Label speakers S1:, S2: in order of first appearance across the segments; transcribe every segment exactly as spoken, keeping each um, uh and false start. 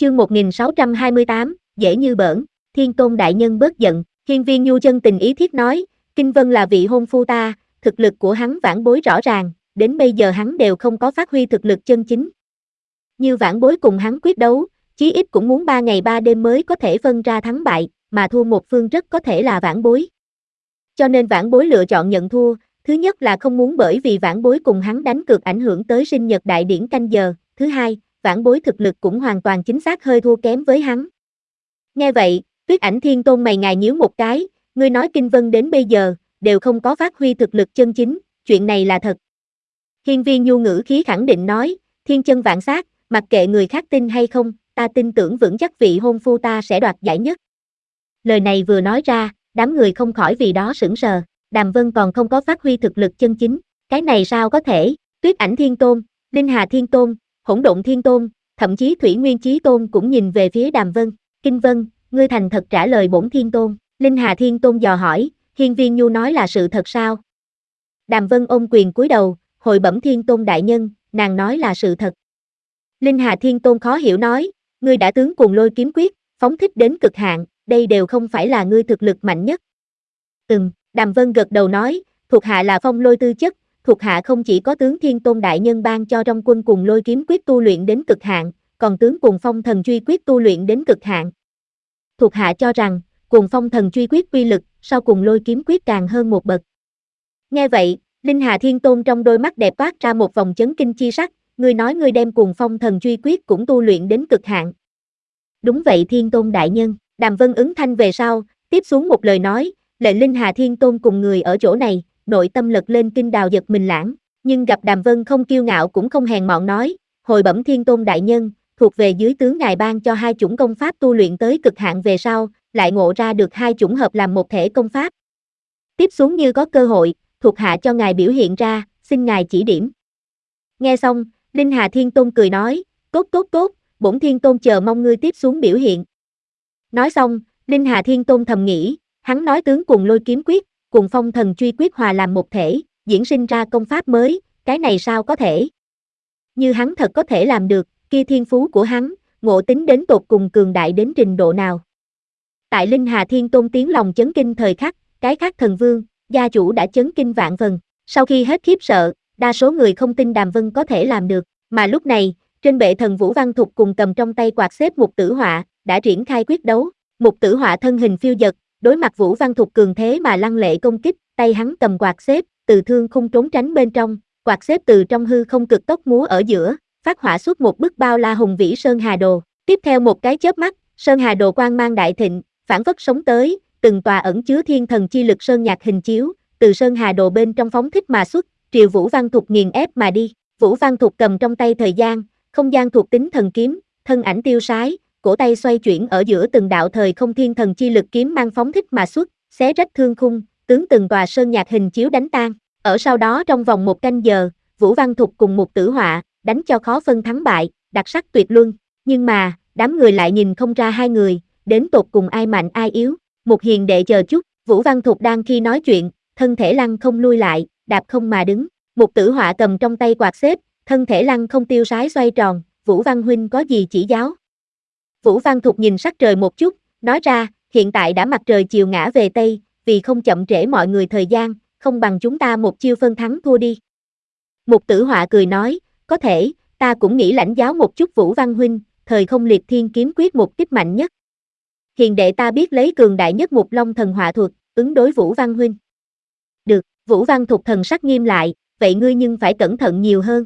S1: Chương một nghìn sáu trăm hai mươi tám, dễ như bỡn, Thiên Tôn đại nhân bớt giận, Hiên Viên Nhu chân tình ý thiết nói, Kinh Vân là vị hôn phu ta, thực lực của hắn vãn bối rõ ràng, đến bây giờ hắn đều không có phát huy thực lực chân chính. Như vãn bối cùng hắn quyết đấu, chí ít cũng muốn ba ngày ba đêm mới có thể phân ra thắng bại, mà thua một phương rất có thể là vãn bối. Cho nên vãn bối lựa chọn nhận thua, thứ nhất là không muốn bởi vì vãn bối cùng hắn đánh cược ảnh hưởng tới sinh nhật đại điển canh giờ, thứ hai, vãn bối thực lực cũng hoàn toàn chính xác hơi thua kém với hắn. Nghe vậy, Tuyết Ảnh Thiên Tôn mày ngài nhíu một cái, ngươi nói Kinh Vân đến bây giờ, đều không có phát huy thực lực chân chính, chuyện này là thật. Hiên Viên Nhu ngữ khí khẳng định nói, thiên chân vạn sát, mặc kệ người khác tin hay không, ta tin tưởng vững chắc vị hôn phu ta sẽ đoạt giải nhất. Lời này vừa nói ra, đám người không khỏi vì đó sững sờ, Đàm Vân còn không có phát huy thực lực chân chính, cái này sao có thể, Tuyết Ảnh Thiên Tôn, Linh Hà Thiên Tôn, Hỗn Độn Thiên Tôn, thậm chí Thủy Nguyên Chí Tôn cũng nhìn về phía Đàm Vân, Kinh Vân, ngươi thành thật trả lời bổn Thiên Tôn, Linh Hà Thiên Tôn dò hỏi, Hiên Viên Nhu nói là sự thật sao? Đàm Vân ôm quyền cúi đầu, hồi bẩm Thiên Tôn đại nhân, nàng nói là sự thật. Linh Hà Thiên Tôn khó hiểu nói, ngươi đã tướng Cuồng Lôi kiếm quyết, phóng thích đến cực hạn, đây đều không phải là ngươi thực lực mạnh nhất. Ừm, Đàm Vân gật đầu nói, thuộc hạ là phong lôi tư chất, thuộc hạ không chỉ có tướng Thiên Tôn đại nhân ban cho trong quân Cuồng Lôi kiếm quyết tu luyện đến cực hạn, còn tướng Cuồng Phong thần truy quyết tu luyện đến cực hạn. Thuộc hạ cho rằng, Cuồng Phong thần truy quyết uy lực, so Cuồng Lôi kiếm quyết càng hơn một bậc. Nghe vậy, Linh Hà Thiên Tôn trong đôi mắt đẹp toát ra một vòng chấn kinh chi sắc, ngươi nói ngươi đem Cuồng Phong thần truy quyết cũng tu luyện đến cực hạn. Đúng vậy Thiên Tôn đại nhân, Đàm Vân ứng thanh về sau, tiếp xuống một lời nói, lệnh Linh Hà Thiên Tôn cùng người ở chỗ này, nội tâm lật lên kinh đào giật mình lãng, nhưng gặp Đàm Vân không kiêu ngạo cũng không hèn mọn nói, hồi bẩm Thiên Tôn đại nhân, thuộc về dưới tướng ngài ban cho hai chủng công pháp tu luyện tới cực hạn về sau, lại ngộ ra được hai chủng hợp làm một thể công pháp. Tiếp xuống như có cơ hội, thuộc hạ cho ngài biểu hiện ra, xin ngài chỉ điểm. Nghe xong, Linh Hà Thiên Tôn cười nói, tốt tốt tốt, bổn Thiên Tôn chờ mong ngươi tiếp xuống biểu hiện. Nói xong, Linh Hà Thiên Tôn thầm nghĩ, hắn nói tướng Cuồng Lôi kiếm quyết, Cuồng Phong thần truy quyết hòa làm một thể, diễn sinh ra công pháp mới, cái này sao có thể? Như hắn thật có thể làm được, kia thiên phú của hắn, ngộ tính đến tột cùng cường đại đến trình độ nào? Tại Linh Hà Thiên Tôn tiếng lòng chấn kinh thời khắc, cái khác thần vương, gia chủ đã chấn kinh vạn phần. Sau khi hết khiếp sợ, đa số người không tin Đàm Vân có thể làm được, mà lúc này, trên bệ thần Vũ Văn Thục cùng cầm trong tay quạt xếp Mục Tử Họa, đã triển khai quyết đấu. Mục Tử Họa thân hình phiêu dật, đối mặt Vũ Văn Thục cường thế mà lăng lệ công kích, tay hắn cầm quạt xếp, từ thương khung trốn tránh bên trong, quạt xếp từ trong hư không cực tốc múa ở giữa, phát họa xuất một bức bao la hùng vĩ sơn hà đồ. Tiếp theo một cái chớp mắt, sơn hà đồ quang mang đại thịnh, phản phất sống tới, từng tòa ẩn chứa thiên thần chi lực sơn nhạc hình chiếu, từ sơn hà đồ bên trong phóng thích mà xuất, triều Vũ Văn Thục nghiền ép mà đi. Vũ Văn Thục cầm trong tay thời gian, không gian thuộc tính thần kiếm, thân ảnh tiêu sái, cổ tay xoay chuyển ở giữa từng đạo thời không thiên thần chi lực kiếm mang phóng thích mà xuất, xé rách thương khung, tướng từng tòa sơn nhạc hình chiếu đánh tan. Ở sau đó trong vòng một canh giờ, Vũ Văn Thục cùng Mục Tử Họa, đánh cho khó phân thắng bại, đặc sắc tuyệt luân. Nhưng mà, đám người lại nhìn không ra hai người, đến tột cùng ai mạnh ai yếu. Một hiền đệ chờ chút, Vũ Văn Thục đang khi nói chuyện, thân thể lăng không lui lại, đạp không mà đứng. Mục Tử Họa cầm trong tay quạt xếp, thân thể lăng không tiêu sái xoay tròn, Vũ Văn huynh có gì chỉ giáo? Vũ Văn Thục nhìn sắc trời một chút, nói ra, hiện tại đã mặt trời chiều ngã về Tây, vì không chậm trễ mọi người thời gian, không bằng chúng ta một chiêu phân thắng thua đi. Mục Tử Họa cười nói, có thể, ta cũng nghĩ lãnh giáo một chút Vũ Văn huynh, thời không liệt thiên kiếm quyết một kích mạnh nhất. Hiền đệ ta biết lấy cường đại nhất Mục Long thần họa thuật, ứng đối Vũ Văn huynh. Được, Vũ Văn Thục thần sắc nghiêm lại, vậy ngươi nhưng phải cẩn thận nhiều hơn.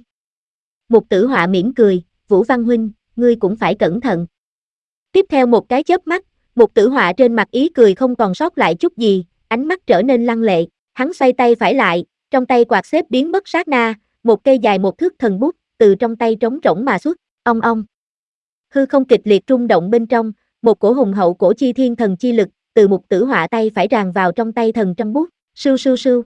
S1: Mục Tử Họa mỉm cười, Vũ Văn huynh, ngươi cũng phải cẩn thận. Tiếp theo một cái chớp mắt, Mục Tử Họa trên mặt ý cười không còn sót lại chút gì, ánh mắt trở nên lăng lệ, hắn xoay tay phải lại, trong tay quạt xếp biến mất sát na, một cây dài một thước thần bút, từ trong tay trống rỗng mà xuất, ong ong. Hư không kịch liệt rung động bên trong, một cổ hùng hậu cổ chi thiên thần chi lực, từ Mục Tử Họa tay phải tràn vào trong tay thần trăm bút, sưu sưu sưu.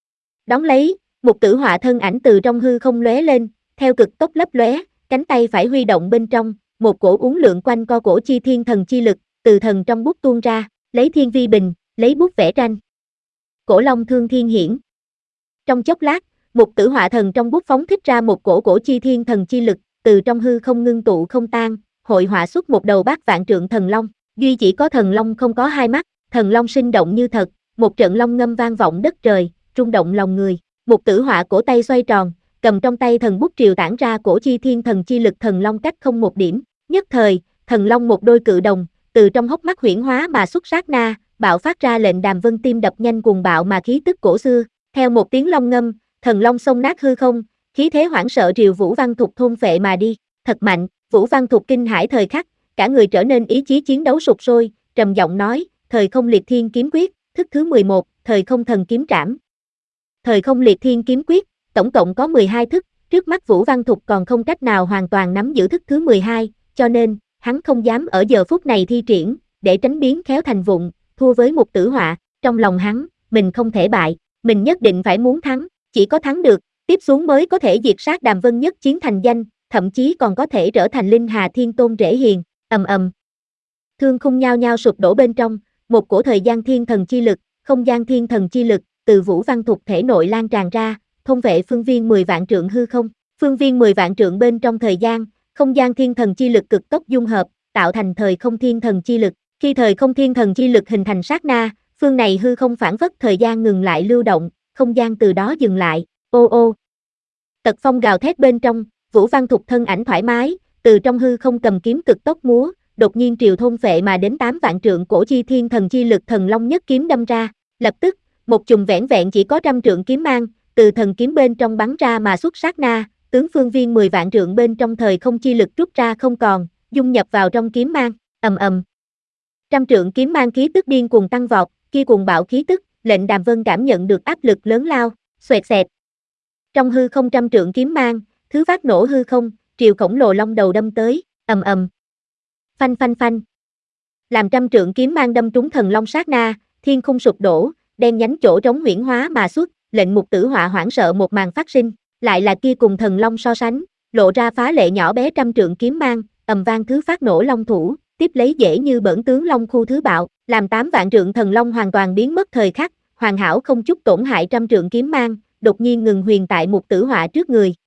S1: Đón lấy, Mục Tử Họa thân ảnh từ trong hư không lóe lên, theo cực tốc lấp lóe, cánh tay phải huy động bên trong, một cổ uốn lượn quanh co cổ chi thiên thần chi lực, từ thần trong bút tuôn ra, lấy thiên vi bình, lấy bút vẽ tranh. Cổ long thương thiên hiển. Trong chốc lát, Mục Tử Họa thần trong bút phóng thích ra một cổ cổ chi thiên thần chi lực, từ trong hư không ngưng tụ không tan, hội họa xuất một đầu bát vạn trượng thần long, duy chỉ có thần long không có hai mắt, thần long sinh động như thật, một trận long ngâm vang vọng đất trời, rung động lòng người. Mục Tử Họa cổ tay xoay tròn, cầm trong tay thần bút triều tản ra cổ chi thiên thần chi lực thần long cách không một điểm, nhất thời, thần long một đôi cự đồng, từ trong hốc mắt huyễn hóa mà xuất sát na, bạo phát ra lệnh đàm vân tim đập nhanh cuồng bạo mà khí tức cổ xưa, theo một tiếng long ngâm, thần long xông nát hư không, khí thế hoảng sợ triều Vũ Văn Thục thôn phệ mà đi, thật mạnh. Vũ Văn Thục kinh hãi thời khắc, cả người trở nên ý chí chiến đấu sục sôi, trầm giọng nói, thời không liệt thiên kiếm quyết, thức thứ mười một, thời không thần kiếm trảm. Thời không liệt thiên kiếm quyết, tổng cộng có mười hai thức, trước mắt Vũ Văn Thục còn không cách nào hoàn toàn nắm giữ thức thứ mười hai, cho nên, hắn không dám ở giờ phút này thi triển, để tránh biến khéo thành vụng, thua với Mục Tử Họa, trong lòng hắn, mình không thể bại, mình nhất định phải muốn thắng, chỉ có thắng được, tiếp xuống mới có thể diệt sát Đàm Vân nhất chiến thành danh, thậm chí còn có thể trở thành Linh Hà Thiên Tôn rễ hiền, ầm ầm. Thương khung nhao nhao sụp đổ bên trong, một cổ thời gian thiên thần chi lực, không gian thiên thần chi lực, từ Vũ Văn Thục thể nội lan tràn ra, thôn vệ phương viên mười vạn trượng hư không, phương viên mười vạn trượng bên trong thời gian, không gian thiên thần chi lực cực tốc dung hợp, tạo thành thời không thiên thần chi lực, khi thời không thiên thần chi lực hình thành sát na, phương này hư không phản phất thời gian ngừng lại lưu động, không gian từ đó dừng lại, ô ô. Tật phong gào thét bên trong, Vũ Văn Thục thân ảnh thoải mái, từ trong hư không cầm kiếm cực tốc múa, đột nhiên triều thôn phệ mà đến tám vạn trượng cổ chi thiên thần chi lực thần long nhất kiếm đâm ra, lập tức, một chùm vẻn vẹn chỉ có trăm trượng kiếm mang, từ thần kiếm bên trong bắn ra mà xuất sát na, tướng phương viên mười vạn trượng bên trong thời không chi lực rút ra không còn, dung nhập vào trong kiếm mang, ầm ầm. Trăm trượng kiếm mang khí tức điên cuồng tăng vọt, kia cuồng bạo khí tức, lệnh Đàm Vân cảm nhận được áp lực lớn lao, xoẹt xẹt. Trong hư không trăm trượng kiếm mang, thứ phát nổ hư không, triều khổng lồ long đầu đâm tới, ầm ầm. Phanh phanh phanh. Làm trăm trượng kiếm mang đâm trúng thần long sát na, thiên khung sụp đổ, đen nhánh chỗ trống huyễn hóa mà xuất, lệnh Mục Tử Họa hoảng sợ một màn phát sinh, lại là kia cùng thần long so sánh, lộ ra phá lệ nhỏ bé trăm trượng kiếm mang, ầm vang thứ phát nổ long thủ, tiếp lấy dễ như bỡn tướng long khu thứ bạo, làm tám vạn trượng thần long hoàn toàn biến mất thời khắc, hoàn hảo không chút tổn hại trăm trượng kiếm mang, đột nhiên ngừng huyền tại Mục Tử Họa trước người,